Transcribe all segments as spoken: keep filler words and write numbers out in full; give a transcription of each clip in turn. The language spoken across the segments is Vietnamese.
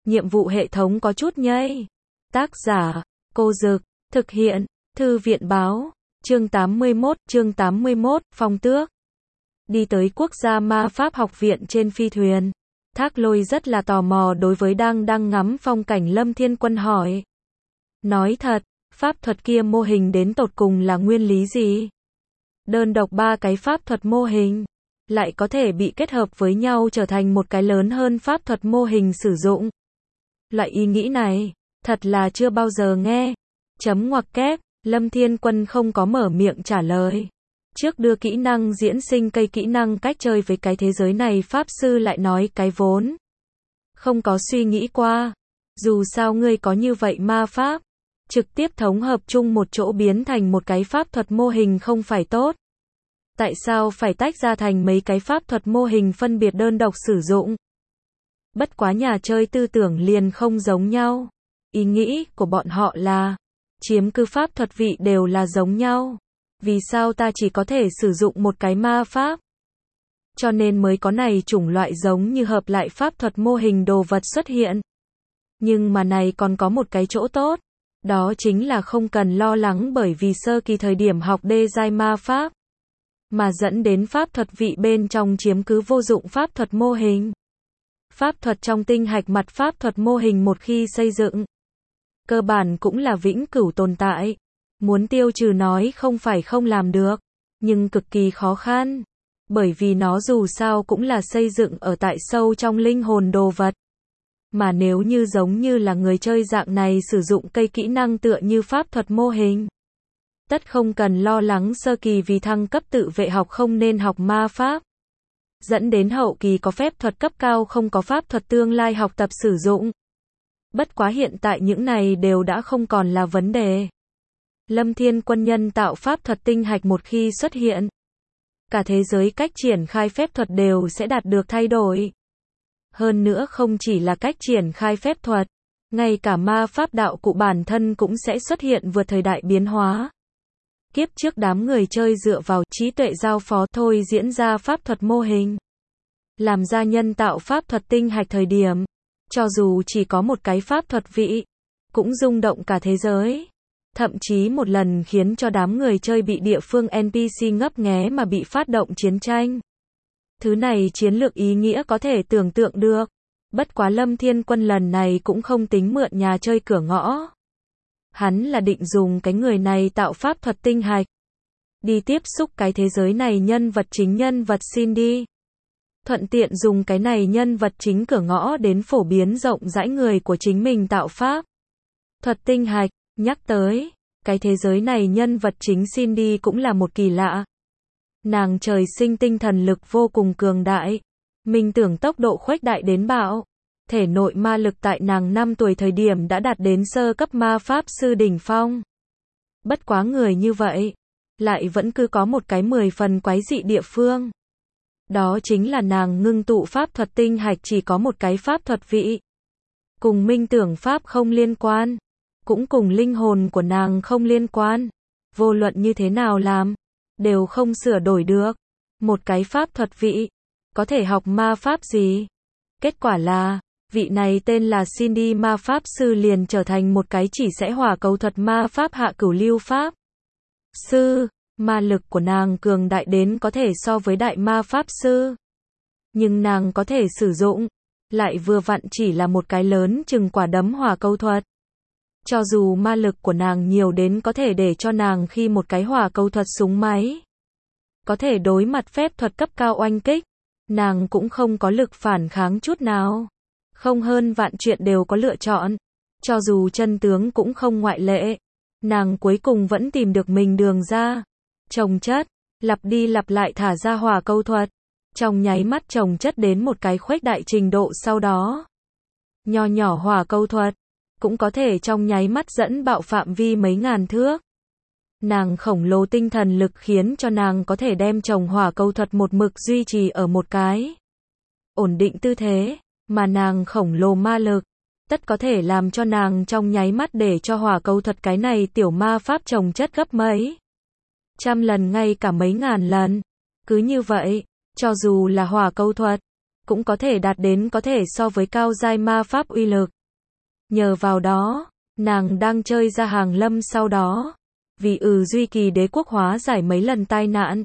nhiệm vụ hệ thống có chút nhây. Tác giả, Cô Dực, thực hiện, Thư viện báo, chương tám mươi mốt, chương tám mươi mốt, Phong Tước. Đi tới Quốc gia Ma Pháp học viện trên phi thuyền. Thác Lôi rất là tò mò đối với đang đang ngắm phong cảnh Lâm Thiên Quân hỏi. Nói thật, pháp thuật kia mô hình đến tột cùng là nguyên lý gì? Đơn độc ba cái pháp thuật mô hình, lại có thể bị kết hợp với nhau trở thành một cái lớn hơn pháp thuật mô hình sử dụng. Loại ý nghĩ này, thật là chưa bao giờ nghe. Chấm ngoặc kép, Lâm Thiên Quân không có mở miệng trả lời. Trước đưa kỹ năng diễn sinh cây kỹ năng cách chơi với cái thế giới này Pháp Sư lại nói cái vốn. Không có suy nghĩ qua. Dù sao ngươi có như vậy ma pháp. Trực tiếp thống hợp chung một chỗ biến thành một cái pháp thuật mô hình không phải tốt. Tại sao phải tách ra thành mấy cái pháp thuật mô hình phân biệt đơn độc sử dụng? Bất quá nhà chơi tư tưởng liền không giống nhau. Ý nghĩ của bọn họ là chiếm cứ pháp thuật vị đều là giống nhau. Vì sao ta chỉ có thể sử dụng một cái ma pháp? Cho nên mới có này chủng loại giống như hợp lại pháp thuật mô hình đồ vật xuất hiện. Nhưng mà này còn có một cái chỗ tốt. Đó chính là không cần lo lắng bởi vì sơ kỳ thời điểm học đê giai ma pháp. Mà dẫn đến pháp thuật vị bên trong chiếm cứ vô dụng pháp thuật mô hình. Pháp thuật trong tinh hạch mặt pháp thuật mô hình một khi xây dựng. Cơ bản cũng là vĩnh cửu tồn tại. Muốn tiêu trừ nói không phải không làm được, nhưng cực kỳ khó khăn. Bởi vì nó dù sao cũng là xây dựng ở tại sâu trong linh hồn đồ vật. Mà nếu như giống như là người chơi dạng này sử dụng cây kỹ năng tựa như pháp thuật mô hình. Tất không cần lo lắng sơ kỳ vì thăng cấp tự vệ học không nên học ma pháp. Dẫn đến hậu kỳ có phép thuật cấp cao không có pháp thuật tương lai học tập sử dụng. Bất quá hiện tại những này đều đã không còn là vấn đề. Lâm Thiên Quân nhân tạo pháp thuật tinh hạch một khi xuất hiện. Cả thế giới cách triển khai phép thuật đều sẽ đạt được thay đổi. Hơn nữa không chỉ là cách triển khai phép thuật, ngay cả ma pháp đạo cụ bản thân cũng sẽ xuất hiện vượt thời đại biến hóa. Kiếp trước đám người chơi dựa vào trí tuệ giao phó thôi diễn ra pháp thuật mô hình. Làm ra nhân tạo pháp thuật tinh hạch thời điểm, cho dù chỉ có một cái pháp thuật vị, cũng rung động cả thế giới. Thậm chí một lần khiến cho đám người chơi bị địa phương en pê xê ngấp nghé mà bị phát động chiến tranh. Thứ này chiến lược ý nghĩa có thể tưởng tượng được. Bất quá Lâm Thiên Quân lần này cũng không tính mượn nhà chơi cửa ngõ. Hắn là định dùng cái người này tạo pháp thuật tinh hạch. Đi tiếp xúc cái thế giới này nhân vật chính nhân vật Cindy. Thuận tiện dùng cái này nhân vật chính cửa ngõ đến phổ biến rộng rãi người của chính mình tạo pháp. Thuật tinh hạch. Nhắc tới, cái thế giới này nhân vật chính Cindy cũng là một kỳ lạ. Nàng trời sinh tinh thần lực vô cùng cường đại. Minh tưởng tốc độ khuếch đại đến bạo. Thể nội ma lực tại nàng năm tuổi thời điểm đã đạt đến sơ cấp ma pháp sư đỉnh phong. Bất quá người như vậy, lại vẫn cứ có một cái mười phần quái dị địa phương. Đó chính là nàng ngưng tụ pháp thuật tinh hạch chỉ có một cái pháp thuật vị. Cùng minh tưởng pháp không liên quan. Cũng cùng linh hồn của nàng không liên quan. Vô luận như thế nào làm, đều không sửa đổi được. Một cái pháp thuật vị, có thể học ma pháp gì? Kết quả là, vị này tên là Cindy ma pháp sư liền trở thành một cái chỉ sẽ hỏa cầu thuật ma pháp hạ cửu lưu pháp. Sư, ma lực của nàng cường đại đến có thể so với đại ma pháp sư. Nhưng nàng có thể sử dụng, lại vừa vặn chỉ là một cái lớn chừng quả đấm hỏa cầu thuật. Cho dù ma lực của nàng nhiều đến có thể để cho nàng khi một cái hỏa cầu thuật súng máy. Có thể đối mặt phép thuật cấp cao oanh kích. Nàng cũng không có lực phản kháng chút nào. Không hơn vạn chuyện đều có lựa chọn. Cho dù chân tướng cũng không ngoại lệ. Nàng cuối cùng vẫn tìm được mình đường ra. Chồng chất, lặp đi lặp lại thả ra hỏa cầu thuật. Trong nháy mắt chồng chất đến một cái khuếch đại trình độ sau đó. Nho nhỏ hỏa cầu thuật. Cũng có thể trong nháy mắt dẫn bạo phạm vi mấy ngàn thước. Nàng khổng lồ tinh thần lực khiến cho nàng có thể đem chồng hỏa cầu thuật một mực duy trì ở một cái ổn định tư thế, mà nàng khổng lồ ma lực, tất có thể làm cho nàng trong nháy mắt để cho hỏa cầu thuật cái này tiểu ma pháp chồng chất gấp mấy trăm lần ngay cả mấy ngàn lần. Cứ như vậy, cho dù là hỏa cầu thuật, cũng có thể đạt đến có thể so với cao giai ma pháp uy lực. Nhờ vào đó, nàng đang chơi ra hàng lâm sau đó. Vì ừ Duy Kỳ đế quốc hóa giải mấy lần tai nạn.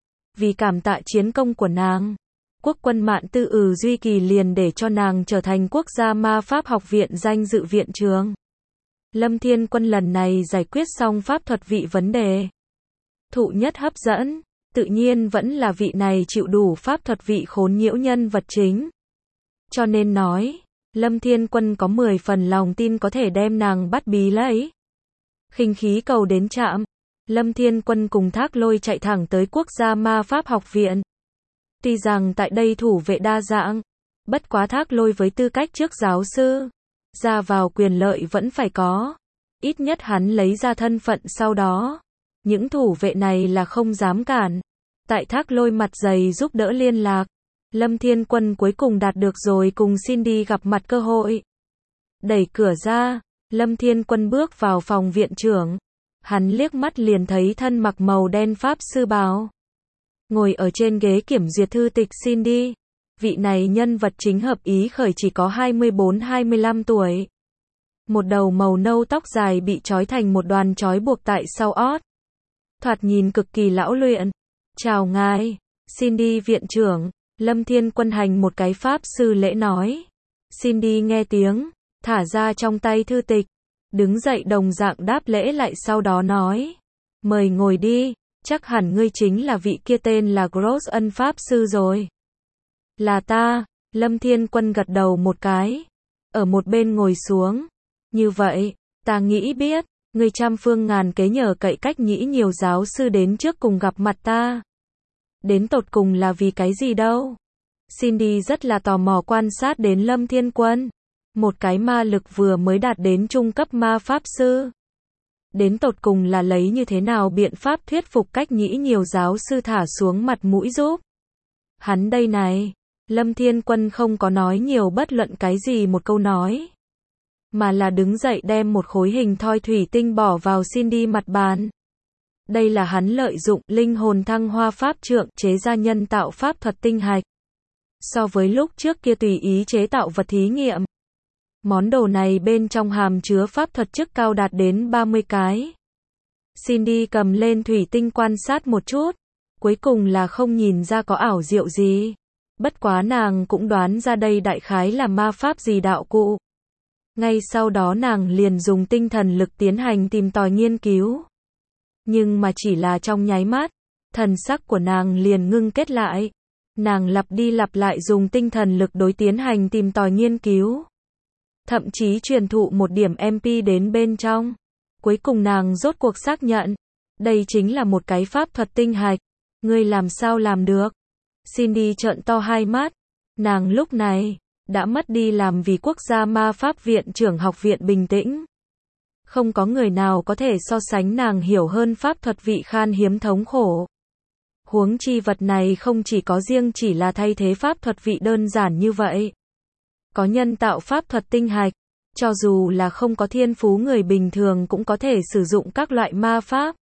Vì cảm tạ chiến công của nàng, quốc quân Mạn Tư ừ Duy Kỳ liền để cho nàng trở thành quốc gia ma pháp học viện danh dự viện trường. Lâm Thiên Quân lần này giải quyết xong pháp thuật vị vấn đề. Thụ nhất hấp dẫn, tự nhiên vẫn là vị này chịu đủ pháp thuật vị khốn nhiễu nhân vật chính. Cho nên nói, Lâm Thiên Quân có mười phần lòng tin có thể đem nàng bắt bí lấy. Khinh khí cầu đến trạm, Lâm Thiên Quân cùng Thác Lôi chạy thẳng tới quốc gia ma pháp học viện. Tuy rằng tại đây thủ vệ đa dạng, bất quá Thác Lôi với tư cách trước giáo sư, ra vào quyền lợi vẫn phải có. Ít nhất hắn lấy ra thân phận sau đó. Những thủ vệ này là không dám cản. Tại Thác Lôi mặt dày giúp đỡ liên lạc, Lâm Thiên Quân cuối cùng đạt được rồi cùng Cindy gặp mặt cơ hội. Đẩy cửa ra, Lâm Thiên Quân bước vào phòng viện trưởng. Hắn liếc mắt liền thấy thân mặc màu đen pháp sư bào. Ngồi ở trên ghế kiểm duyệt thư tịch Cindy. Vị này nhân vật chính hợp ý khởi chỉ có hai mươi bốn hai mươi lăm tuổi. Một đầu màu nâu tóc dài bị trói thành một đoàn trói buộc tại sau ót. Thoạt nhìn cực kỳ lão luyện. Chào ngài, Cindy viện trưởng. Lâm Thiên Quân hành một cái pháp sư lễ nói. Cindy nghe tiếng, thả ra trong tay thư tịch. Đứng dậy đồng dạng đáp lễ lại sau đó nói. Mời ngồi đi, chắc hẳn ngươi chính là vị kia tên là Gross ân pháp sư rồi. Là ta, Lâm Thiên Quân gật đầu một cái. Ở một bên ngồi xuống. Như vậy, ta nghĩ biết, ngươi trăm phương ngàn kế nhờ cậy cách nhĩ nhiều giáo sư đến trước cùng gặp mặt ta. Đến tột cùng là vì cái gì đâu? Cindy rất là tò mò quan sát đến Lâm Thiên Quân. Một cái ma lực vừa mới đạt đến trung cấp ma pháp sư. Đến tột cùng là lấy như thế nào biện pháp thuyết phục cách nhĩ nhiều giáo sư thả xuống mặt mũi giúp. Hắn đây này, Lâm Thiên Quân không có nói nhiều bất luận cái gì một câu nói. Mà là đứng dậy đem một khối hình thoi thủy tinh bỏ vào Cindy mặt bàn. Đây là hắn lợi dụng linh hồn thăng hoa pháp trượng chế ra nhân tạo pháp thuật tinh hạch. So với lúc trước kia tùy ý chế tạo vật thí nghiệm. Món đồ này bên trong hàm chứa pháp thuật chức cao đạt đến ba mươi cái. Cindy cầm lên thủy tinh quan sát một chút. Cuối cùng là không nhìn ra có ảo diệu gì. Bất quá nàng cũng đoán ra đây đại khái là ma pháp gì đạo cụ. Ngay sau đó nàng liền dùng tinh thần lực tiến hành tìm tòi nghiên cứu. Nhưng mà chỉ là trong nháy mắt, thần sắc của nàng liền ngưng kết lại. Nàng lặp đi lặp lại dùng tinh thần lực đối tiến hành tìm tòi nghiên cứu. Thậm chí truyền thụ một điểm em pê đến bên trong. Cuối cùng nàng rốt cuộc xác nhận. Đây chính là một cái pháp thuật tinh hạch. Ngươi làm sao làm được? Cindy trợn to hai mắt. Nàng lúc này đã mất đi làm vì quốc gia ma pháp viện trưởng học viện bình tĩnh. Không có người nào có thể so sánh nàng hiểu hơn pháp thuật vị khan hiếm thống khổ. Huống chi vật này không chỉ có riêng chỉ là thay thế pháp thuật vị đơn giản như vậy. Có nhân tạo pháp thuật tinh hạch, cho dù là không có thiên phú người bình thường cũng có thể sử dụng các loại ma pháp.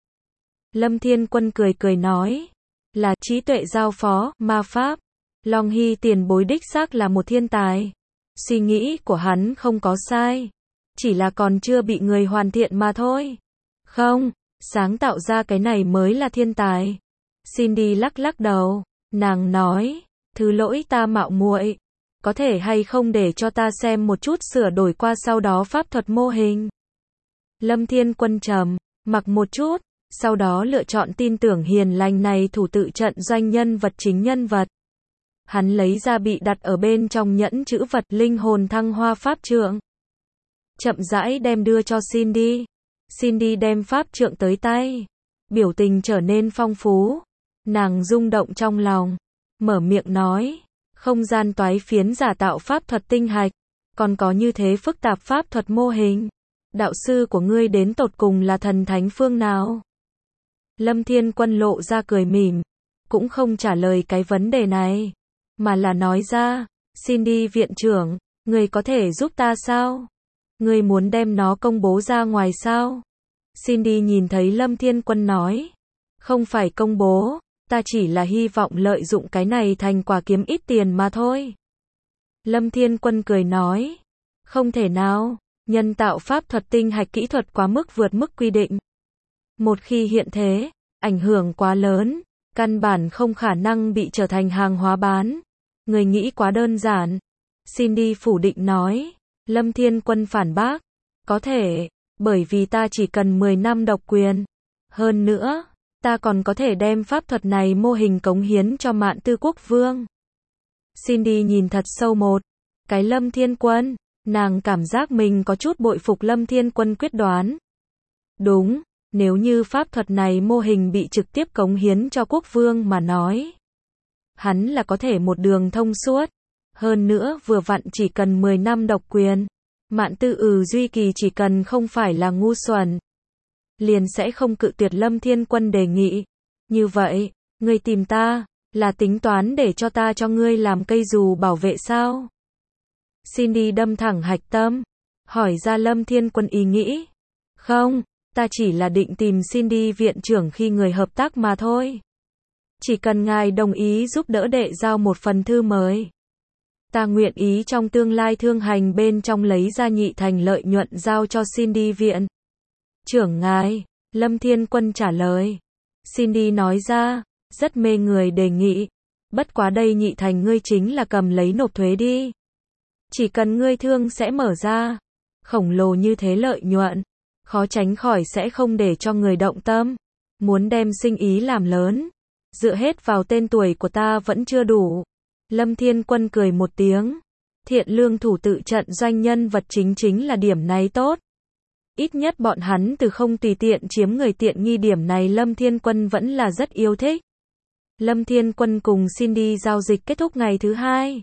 Lâm Thiên Quân cười cười nói, là trí tuệ giao phó, ma pháp. Long Hy tiền bối đích xác là một thiên tài. Suy nghĩ của hắn không có sai. Chỉ là còn chưa bị người hoàn thiện mà thôi. Không, sáng tạo ra cái này mới là thiên tài. Cindy lắc lắc đầu. Nàng nói, thứ lỗi ta mạo muội. Có thể hay không để cho ta xem một chút sửa đổi qua sau đó pháp thuật mô hình. Lâm Thiên Quân trầm mặc một chút. Sau đó lựa chọn tin tưởng hiền lành này thủ tự trận doanh nhân vật chính nhân vật. Hắn lấy ra bị đặt ở bên trong nhẫn chữ vật linh hồn thăng hoa pháp trượng. Chậm rãi đem đưa cho Cindy. Cindy đem pháp trượng tới tay. Biểu tình trở nên phong phú. Nàng rung động trong lòng. Mở miệng nói. Không gian toái phiến giả tạo pháp thuật tinh hạch. Còn có như thế phức tạp pháp thuật mô hình. Đạo sư của ngươi đến tột cùng là thần thánh phương nào? Lâm Thiên Quân lộ ra cười mỉm. Cũng không trả lời cái vấn đề này. Mà là nói ra, Cindy viện trưởng, người có thể giúp ta sao? Người muốn đem nó công bố ra ngoài sao? Cindy nhìn thấy Lâm Thiên Quân nói, không phải công bố, ta chỉ là hy vọng lợi dụng cái này thành quả kiếm ít tiền mà thôi. Lâm Thiên Quân cười nói, không thể nào, Nhân tạo pháp thuật tinh hạch kỹ thuật quá mức vượt mức quy định. Một khi hiện thế, ảnh hưởng quá lớn, căn bản không khả năng bị trở thành hàng hóa bán. Người nghĩ quá đơn giản. Cindy phủ định nói. Lâm Thiên Quân phản bác. Có thể, bởi vì ta chỉ cần mười năm độc quyền. Hơn nữa, ta còn có thể đem pháp thuật này mô hình cống hiến cho Mạn Tư Quốc Vương. Cindy nhìn thật sâu một cái Lâm Thiên Quân, nàng cảm giác mình có chút bội phục Lâm Thiên Quân quyết đoán. Đúng, nếu như pháp thuật này mô hình bị trực tiếp cống hiến cho quốc vương mà nói, hắn là có thể một đường thông suốt. Hơn nữa vừa vặn chỉ cần mười năm độc quyền. Mạn Tư ừ Duy Kỳ chỉ cần không phải là ngu xuẩn, liền sẽ không cự tuyệt Lâm Thiên Quân đề nghị. Như vậy, ngươi tìm ta, là tính toán để cho ta cho ngươi làm cây dù bảo vệ sao? Cindy đâm thẳng hạch tâm, hỏi ra Lâm Thiên Quân ý nghĩ. Không, ta chỉ là định tìm Cindy viện trưởng khi người hợp tác mà thôi. Chỉ cần ngài đồng ý giúp đỡ đệ giao một phần thư mời, ta nguyện ý trong tương lai thương hành bên trong lấy ra nhị thành lợi nhuận giao cho Cindy viện trưởng ngài. Lâm Thiên Quân trả lời. Cindy nói ra, rất mê người đề nghị. Bất quá đây nhị thành ngươi chính là cầm lấy nộp thuế đi. Chỉ cần ngươi thương sẽ mở ra. Khổng lồ như thế lợi nhuận, khó tránh khỏi sẽ không để cho người động tâm. Muốn đem sinh ý làm lớn, dựa hết vào tên tuổi của ta vẫn chưa đủ. Lâm Thiên Quân cười một tiếng. Thiện lương thủ tự trận doanh nhân vật chính chính là điểm này tốt. Ít nhất bọn hắn từ không tùy tiện chiếm người tiện nghi điểm này Lâm Thiên Quân vẫn là rất yêu thích. Lâm Thiên Quân cùng Cindy giao dịch kết thúc ngày thứ hai.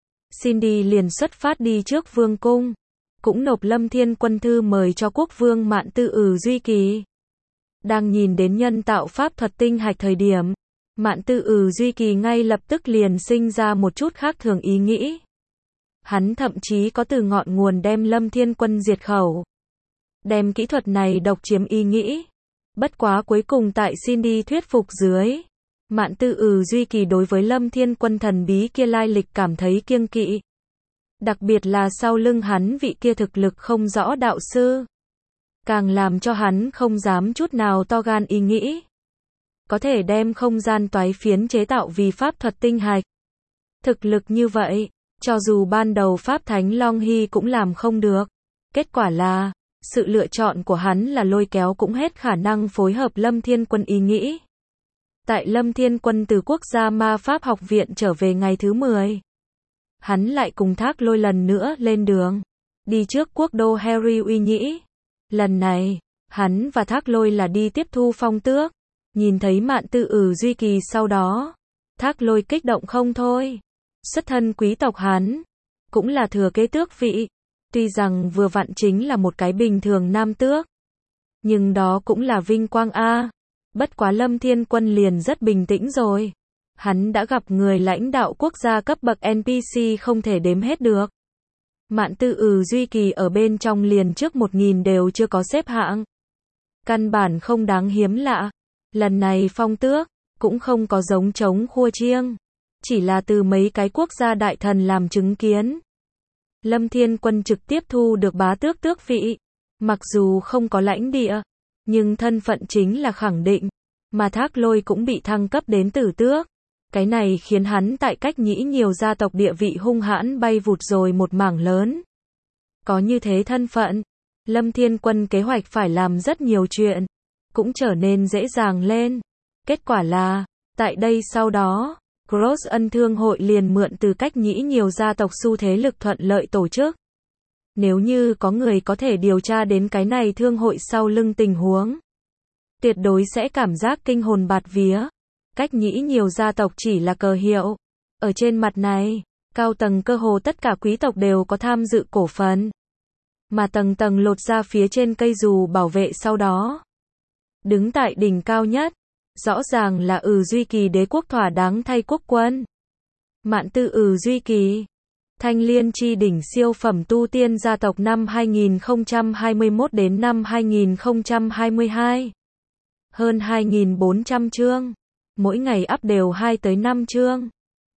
Cindy liền xuất phát đi trước vương cung, cũng nộp Lâm Thiên Quân thư mời cho quốc vương Mạn Tư ừ Duy Kỳ. Đang nhìn đến nhân tạo pháp thuật tinh hạch thời điểm, Mạn Tư ừ Duy Kỳ ngay lập tức liền sinh ra một chút khác thường ý nghĩ. Hắn thậm chí có từ ngọn nguồn đem Lâm Thiên Quân diệt khẩu. Đem kỹ thuật này độc chiếm ý nghĩ. Bất quá cuối cùng tại Cindy thuyết phục dưới, Mạn Tư ừ Duy Kỳ đối với Lâm Thiên Quân thần bí kia lai lịch cảm thấy kiêng kỵ. Đặc biệt là sau lưng hắn vị kia thực lực không rõ đạo sư, càng làm cho hắn không dám chút nào to gan ý nghĩ. Có thể đem không gian toái phiến chế tạo vì pháp thuật tinh hạch. Thực lực như vậy, cho dù ban đầu Pháp Thánh Long Hy cũng làm không được. Kết quả là, sự lựa chọn của hắn là lôi kéo cũng hết khả năng phối hợp Lâm Thiên Quân ý nghĩ. Tại Lâm Thiên Quân từ Quốc gia Ma Pháp học viện trở về ngày thứ mười, hắn lại cùng Thác Lôi lần nữa lên đường, đi trước quốc đô Harry Uy Nhĩ. Lần này, hắn và Thác Lôi là đi tiếp thu phong tước. Nhìn thấy Mạn Tư ừ Duy Kỳ sau đó, Thác Lôi kích động không thôi. Xuất thân quý tộc hắn, cũng là thừa kế tước vị. Tuy rằng vừa vặn chính là một cái bình thường nam tước, nhưng đó cũng là vinh quang a. Bất quá Lâm Thiên Quân liền rất bình tĩnh rồi. Hắn đã gặp người lãnh đạo quốc gia cấp bậc en pê xê không thể đếm hết được. Mạn Tư ừ Duy Kỳ ở bên trong liền trước một nghìn đều chưa có xếp hạng. Căn bản không đáng hiếm lạ. Lần này phong tước, cũng không có giống trống khua chiêng. Chỉ là từ mấy cái quốc gia đại thần làm chứng kiến. Lâm Thiên Quân trực tiếp thu được bá tước tước vị. Mặc dù không có lãnh địa, nhưng thân phận chính là khẳng định. Mà Thác Lôi cũng bị thăng cấp đến tử tước. Cái này khiến hắn tại cách nhĩ nhiều gia tộc địa vị hung hãn bay vụt rồi một mảng lớn. Có như thế thân phận, Lâm Thiên Quân kế hoạch phải làm rất nhiều chuyện, cũng trở nên dễ dàng lên. Kết quả là, tại đây sau đó, Cross Ân Thương hội liền mượn từ cách nhĩ nhiều gia tộc xu thế lực thuận lợi tổ chức. Nếu như có người có thể điều tra đến cái này thương hội sau lưng tình huống, tuyệt đối sẽ cảm giác kinh hồn bạt vía. Cách nhĩ nhiều gia tộc chỉ là cờ hiệu. Ở trên mặt này, cao tầng cơ hồ tất cả quý tộc đều có tham dự cổ phần. Mà tầng tầng lột ra phía trên cây dù bảo vệ sau đó. Đứng tại đỉnh cao nhất, rõ ràng là ừ Duy Kỳ đế quốc thỏa đáng thay quốc quân. Mạn Tư ừ Duy Kỳ, Thanh Liên chi đỉnh siêu phẩm tu tiên gia tộc năm hai nghìn không trăm hai mươi mốt đến năm hai nghìn không trăm hai mươi hai. Hơn hai nghìn bốn trăm chương. Mỗi ngày up đều hai tới năm chương.